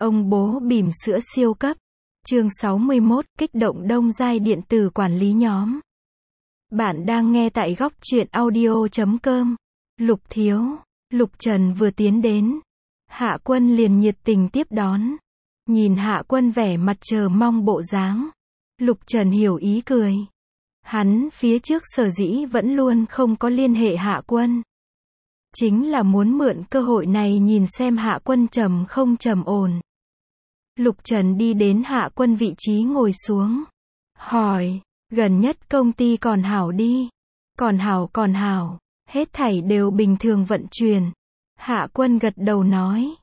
Ông bố bỉm sữa siêu cấp. Chương 61, kích động đông giai điện tử quản lý nhóm. Bạn đang nghe tại góc truyện audio.com. Lục Thiếu, Lục Trần vừa tiến đến. Hạ Quân liền nhiệt tình tiếp đón. Nhìn Hạ Quân vẻ mặt chờ mong bộ dáng. Lục Trần hiểu ý cười. Hắn phía trước sở dĩ vẫn luôn không có liên hệ Hạ Quân. Chính là muốn mượn cơ hội này nhìn xem Hạ Quân trầm không trầm ổn. Lục Trần đi đến Hạ Quân vị trí ngồi xuống. Hỏi, gần nhất công ty còn hảo đi. Còn hảo, hết thảy đều bình thường vận chuyển. Hạ Quân gật đầu nói.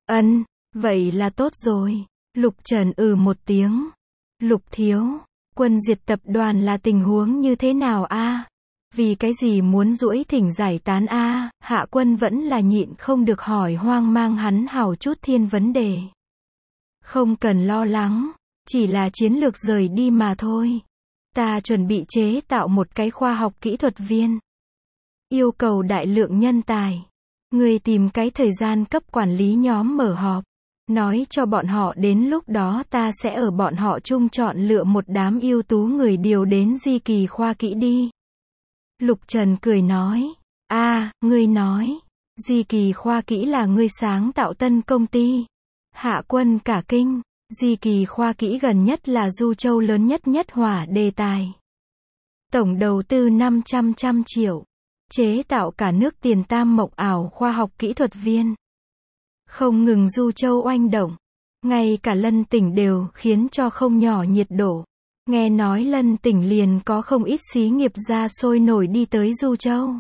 Vậy là tốt rồi. Lục Trần một tiếng. Lục Thiếu, Quân Duyệt tập đoàn là tình huống như thế nào a? Vì cái gì muốn duỗi thỉnh giải tán a? Hạ Quân vẫn là nhịn không được hỏi hoang mang hắn hào chút thiên vấn đề. Không cần lo lắng, chỉ là chiến lược rời đi mà thôi. Ta chuẩn bị chế tạo một cái khoa học kỹ thuật viên. Yêu cầu đại lượng nhân tài. Người tìm cái thời gian cấp quản lý nhóm mở họp. Nói cho bọn họ đến lúc đó ta sẽ ở bọn họ chung chọn lựa một đám ưu tú người điều đến Di Kỳ khoa kỹ đi. Lục Trần cười nói. Ngươi nói. Di Kỳ khoa kỹ là ngươi sáng tạo tân công ty. Hạ Quân cả kinh. Di Kỳ khoa kỹ gần nhất là Du Châu lớn nhất hỏa đề tài. Tổng đầu tư 500 triệu. Chế tạo cả nước tiền tam mộng ảo khoa học kỹ thuật viên. Không ngừng Du Châu oanh động. Ngay cả Lân tỉnh đều khiến cho không nhỏ nhiệt độ. Nghe nói Lân tỉnh liền có không ít xí nghiệp ra sôi nổi đi tới Du Châu.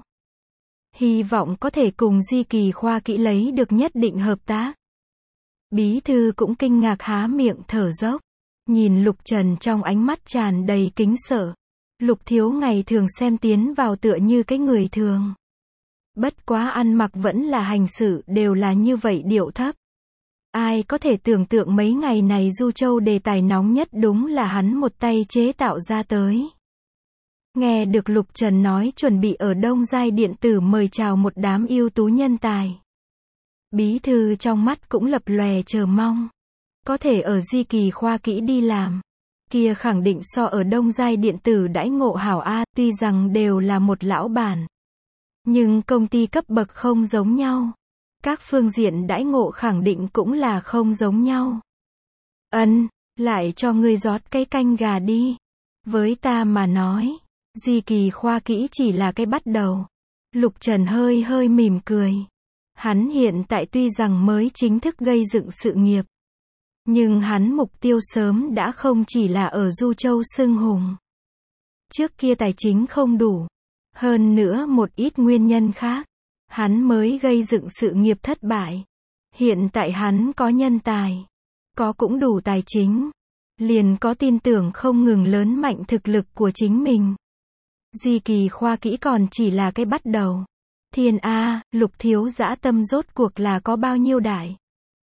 Hy vọng có thể cùng Di Kỳ khoa kỹ lấy được nhất định hợp tác. Bí thư cũng kinh ngạc há miệng thở dốc. Nhìn Lục Trần trong ánh mắt tràn đầy kính sợ. Lục Thiếu ngày thường xem tiến vào tựa như cái người thường. Bất quá ăn mặc vẫn là hành sự đều là như vậy điệu thấp. Ai có thể tưởng tượng mấy ngày này Du Châu đề tài nóng nhất đúng là hắn một tay chế tạo ra tới. Nghe được Lục Trần nói chuẩn bị ở Đông Giai điện tử mời chào một đám ưu tú nhân tài. Bí thư trong mắt cũng lập lòe chờ mong. Có thể ở Di Kỳ khoa kỹ đi làm. Kia khẳng định so ở Đông Giai điện tử đãi ngộ hảo a, tuy rằng đều là một lão bản. Nhưng công ty cấp bậc không giống nhau. Các phương diện đãi ngộ khẳng định cũng là không giống nhau. Lại cho ngươi rót cái canh gà đi. Với ta mà nói, Di Kỳ khoa kỹ chỉ là cái bắt đầu. Lục Trần hơi mỉm cười. Hắn hiện tại tuy rằng mới chính thức gây dựng sự nghiệp. Nhưng hắn mục tiêu sớm đã không chỉ là ở Du Châu xưng hùng. Trước kia tài chính không đủ. Hơn nữa một ít nguyên nhân khác. Hắn mới gây dựng sự nghiệp thất bại. Hiện tại hắn có nhân tài. Có cũng đủ tài chính. Liền có tin tưởng không ngừng lớn mạnh thực lực của chính mình. Di Kỳ khoa kỹ còn chỉ là cái bắt đầu. Thiên A, Lục Thiếu dã tâm rốt cuộc là có bao nhiêu đại.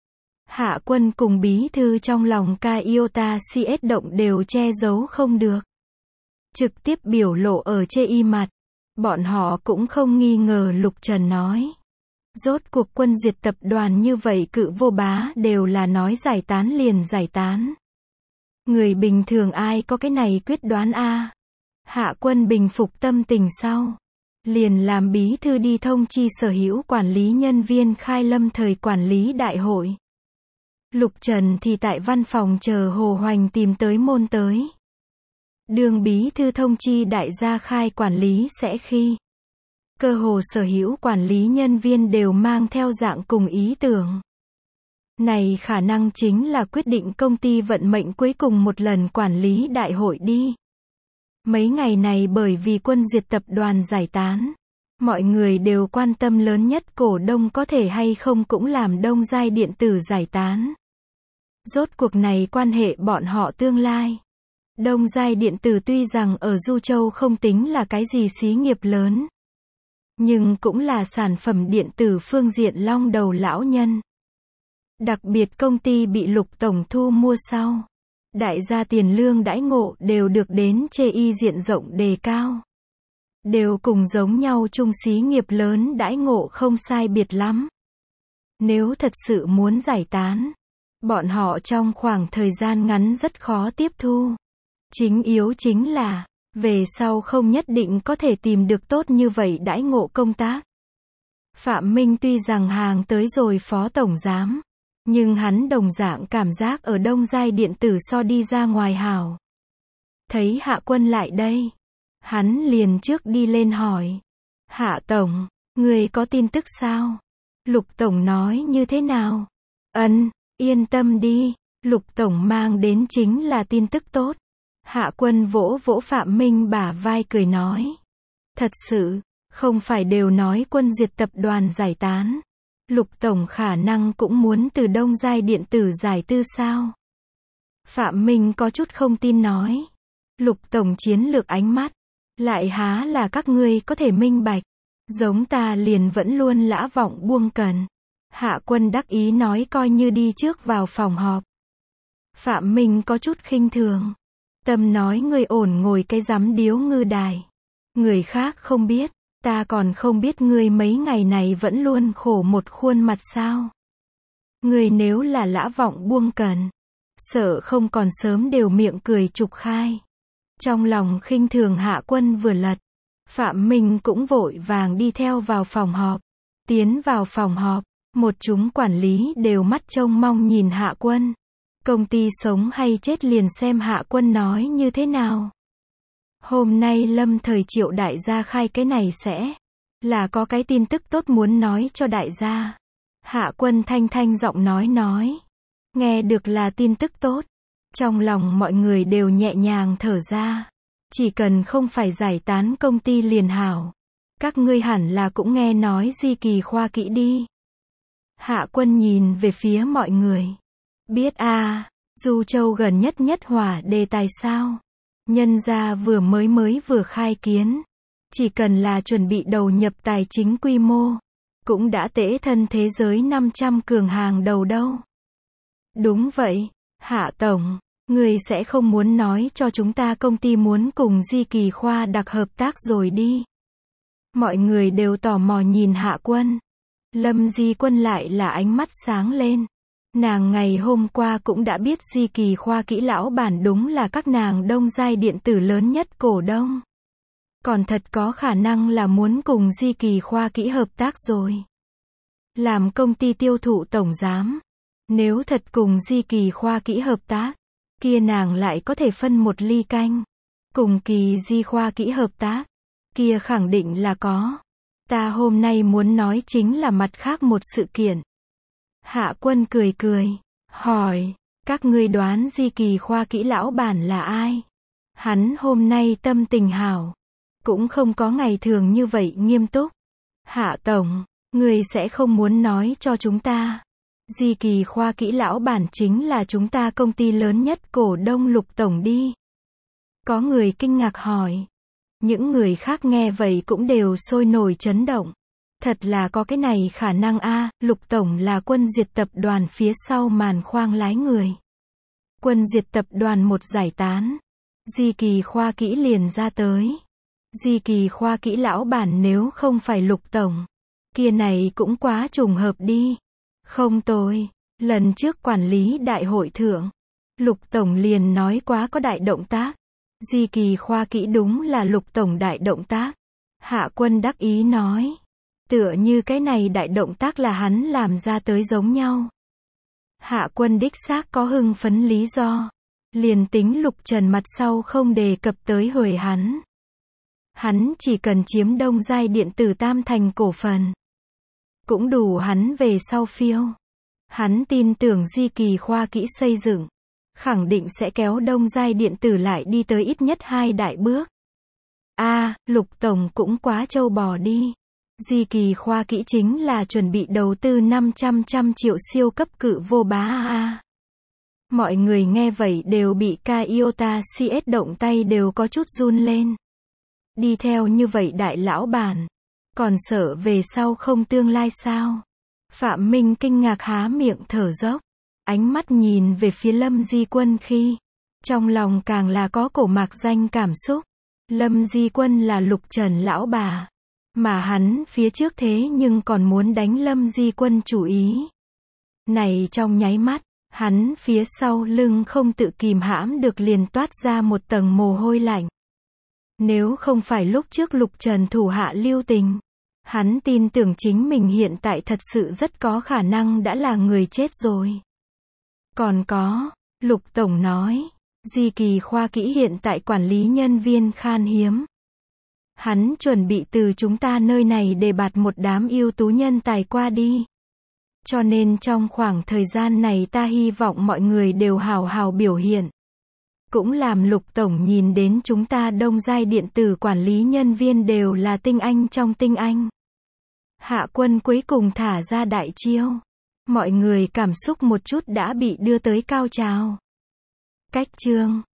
Hạ Quân cùng bí thư trong lòng ca iota CS động đều che giấu không được. Trực tiếp biểu lộ ở chê y mặt. Bọn họ cũng không nghi ngờ Lục Trần nói. Rốt cuộc Quân Duyệt tập đoàn như vậy cự vô bá đều là nói giải tán liền giải tán. Người bình thường ai có cái này quyết đoán a? Hạ Quân bình phục tâm tình sau. Liền làm bí thư đi thông chi sở hữu quản lý nhân viên khai lâm thời quản lý đại hội. Lục Trần thì tại văn phòng chờ Hồ Hoành tìm tới môn tới. Đường bí thư thông chi đại gia khai quản lý sẽ khi. Cơ hồ sở hữu quản lý nhân viên đều mang theo dạng cùng ý tưởng. Này khả năng chính là quyết định công ty vận mệnh cuối cùng một lần quản lý đại hội đi. Mấy ngày này bởi vì Quân Duyệt tập đoàn giải tán. Mọi người đều quan tâm lớn nhất cổ đông có thể hay không cũng làm Đông Giai điện tử giải tán. Rốt cuộc này quan hệ bọn họ tương lai. Đông Giai điện tử tuy rằng ở Du Châu không tính là cái gì xí nghiệp lớn. Nhưng cũng là sản phẩm điện tử phương diện long đầu lão nhân. Đặc biệt công ty bị Lục Tổng thu mua sau. Đại gia tiền lương đãi ngộ đều được đến chê y diện rộng đề cao. Đều cùng giống nhau chung xí nghiệp lớn đãi ngộ không sai biệt lắm. Nếu thật sự muốn giải tán, Bọn họ trong khoảng thời gian ngắn rất khó tiếp thu. Chính yếu chính là, về sau không nhất định có thể tìm được tốt như vậy đãi ngộ công tác. Phạm Minh tuy rằng hàng tới rồi phó tổng giám, nhưng hắn đồng dạng cảm giác ở Đông Giai điện tử so đi ra ngoài hảo. Thấy Hạ Quân lại đây, hắn liền trước đi lên hỏi. Hạ tổng, người có tin tức sao? Lục tổng nói như thế nào? Ân, yên tâm đi, Lục tổng mang đến chính là tin tức tốt. Hạ Quân vỗ vỗ Phạm Minh bả vai cười nói. Thật sự, không phải đều nói Quân Duyệt tập đoàn giải tán. Lục tổng khả năng cũng muốn từ Đông Giai điện tử giải tư sao? Phạm Minh có chút không tin nói. Lục tổng chiến lược ánh mắt, lại há là các ngươi có thể minh bạch. Giống ta liền vẫn luôn lã vọng buông cần. Hạ Quân đắc ý nói coi như đi trước vào phòng họp. Phạm Minh có chút khinh thường. Tâm nói ngươi ổn ngồi cái rắm điếu ngư đài. Người khác không biết, ta còn không biết ngươi mấy ngày này vẫn luôn khổ một khuôn mặt sao. Ngươi nếu là lã vọng buông cần, sợ không còn sớm đều miệng cười trục khai. Trong lòng khinh thường Hạ Quân vừa lật, Phạm Minh cũng vội vàng đi theo vào phòng họp. Tiến vào phòng họp, một chúng quản lý đều mắt trông mong nhìn Hạ Quân. Công ty sống hay chết liền xem Hạ Quân nói như thế nào. Hôm nay Lâm Thời triệu đại gia khai cái này sẽ là có cái tin tức tốt muốn nói cho đại gia. Hạ Quân thanh thanh giọng nói. Nghe được là tin tức tốt. Trong lòng mọi người đều nhẹ nhàng thở ra. Chỉ cần không phải giải tán công ty liền hảo. Các ngươi hẳn là cũng nghe nói Di Kỳ Khoa Kỹ đi. Hạ Quân nhìn về phía mọi người. Biết a, Du Châu gần nhất hỏa đề tài sao? Nhân gia mới vừa khai kiến. Chỉ cần là chuẩn bị đầu nhập tài chính quy mô, cũng đã tễ thân thế giới 500 cường hàng đầu đâu. Đúng vậy, Hạ tổng, người sẽ không muốn nói cho chúng ta công ty muốn cùng Di Kỳ Khoa đặc hợp tác rồi đi. Mọi người đều tò mò nhìn Hạ Quân. Lâm Di Quân lại là ánh mắt sáng lên. Nàng ngày hôm qua cũng đã biết Di Kỳ Khoa Kỹ lão bản đúng là các nàng Đông Giai điện tử lớn nhất cổ đông. Còn thật có khả năng là muốn cùng Di Kỳ Khoa Kỹ hợp tác rồi. Làm công ty tiêu thụ tổng giám. Nếu thật cùng Di Kỳ Khoa Kỹ hợp tác, kia nàng lại có thể phân một ly canh. Cùng Kỳ Di Khoa Kỹ hợp tác, kia khẳng định là có. Ta hôm nay muốn nói chính là mặt khác một sự kiện. Hạ Quân cười, hỏi, các ngươi đoán Di Kỳ Khoa Kỹ lão bản là ai? Hắn hôm nay tâm tình hảo, cũng không có ngày thường như vậy nghiêm túc. Hạ tổng, ngươi sẽ không muốn nói cho chúng ta. Di Kỳ Khoa Kỹ lão bản chính là chúng ta công ty lớn nhất cổ đông Lục tổng đi. Có người kinh ngạc hỏi. Những người khác nghe vậy cũng đều sôi nổi chấn động. Thật là có cái này khả năng a, Lục tổng là Quân Duyệt tập đoàn phía sau màn khoang lái người. Quân Duyệt tập đoàn một giải tán, Di Kỳ Khoa Kỹ liền ra tới. Di Kỳ Khoa Kỹ lão bản nếu không phải Lục tổng, kia này cũng quá trùng hợp đi. Không tồi, lần trước quản lý đại hội thượng, Lục tổng liền nói quá có đại động tác. Di Kỳ Khoa Kỹ đúng là Lục tổng đại động tác. Hạ Quân đắc ý nói. Tựa như cái này đại động tác là hắn làm ra tới giống nhau. Hạ Quân đích xác có hưng phấn lý do. Liền tính Lục Trần mặt sau không đề cập tới hồi hắn. Hắn chỉ cần chiếm Đông Giai điện tử tam thành cổ phần. Cũng đủ hắn về sau phiêu. Hắn tin tưởng Di Kỳ Khoa Kỹ xây dựng. Khẳng định sẽ kéo Đông Giai điện tử lại đi tới ít nhất 2 đại bước. Lục tổng cũng quá trâu bò đi. Di Kỳ Khoa Kỹ chính là chuẩn bị đầu tư 500 triệu siêu cấp cự vô bá Mọi người nghe vậy đều bị Iota CS động tay đều có chút run lên. Đi theo như vậy đại lão bản, còn sợ về sau không tương lai sao? Phạm Minh kinh ngạc há miệng thở dốc, ánh mắt nhìn về phía Lâm Di Quân khi, trong lòng càng là có cổ mạc danh cảm xúc. Lâm Di Quân là Lục Trần lão bà, mà hắn phía trước thế nhưng còn muốn đánh Lâm Di Quân chủ ý. Này trong nháy mắt, Hắn phía sau lưng không tự kìm hãm được liền toát ra một tầng mồ hôi lạnh. Nếu không phải lúc trước Lục Trần thủ hạ lưu tình, hắn tin tưởng chính mình hiện tại thật sự rất có khả năng đã là người chết rồi. Còn có, Lục Tổng nói, Di Kỳ khoa kỹ hiện tại quản lý nhân viên khan hiếm. Hắn chuẩn bị từ chúng ta nơi này đề bạt một đám ưu tú nhân tài qua đi. Cho nên trong khoảng thời gian này ta hy vọng mọi người đều hào hào biểu hiện. Cũng làm Lục Tổng nhìn đến chúng ta Đông Giai điện tử quản lý nhân viên đều là tinh anh trong tinh anh. Hạ Quân cuối cùng thả ra đại chiêu. Mọi người cảm xúc một chút đã bị đưa tới cao trào. Cách chương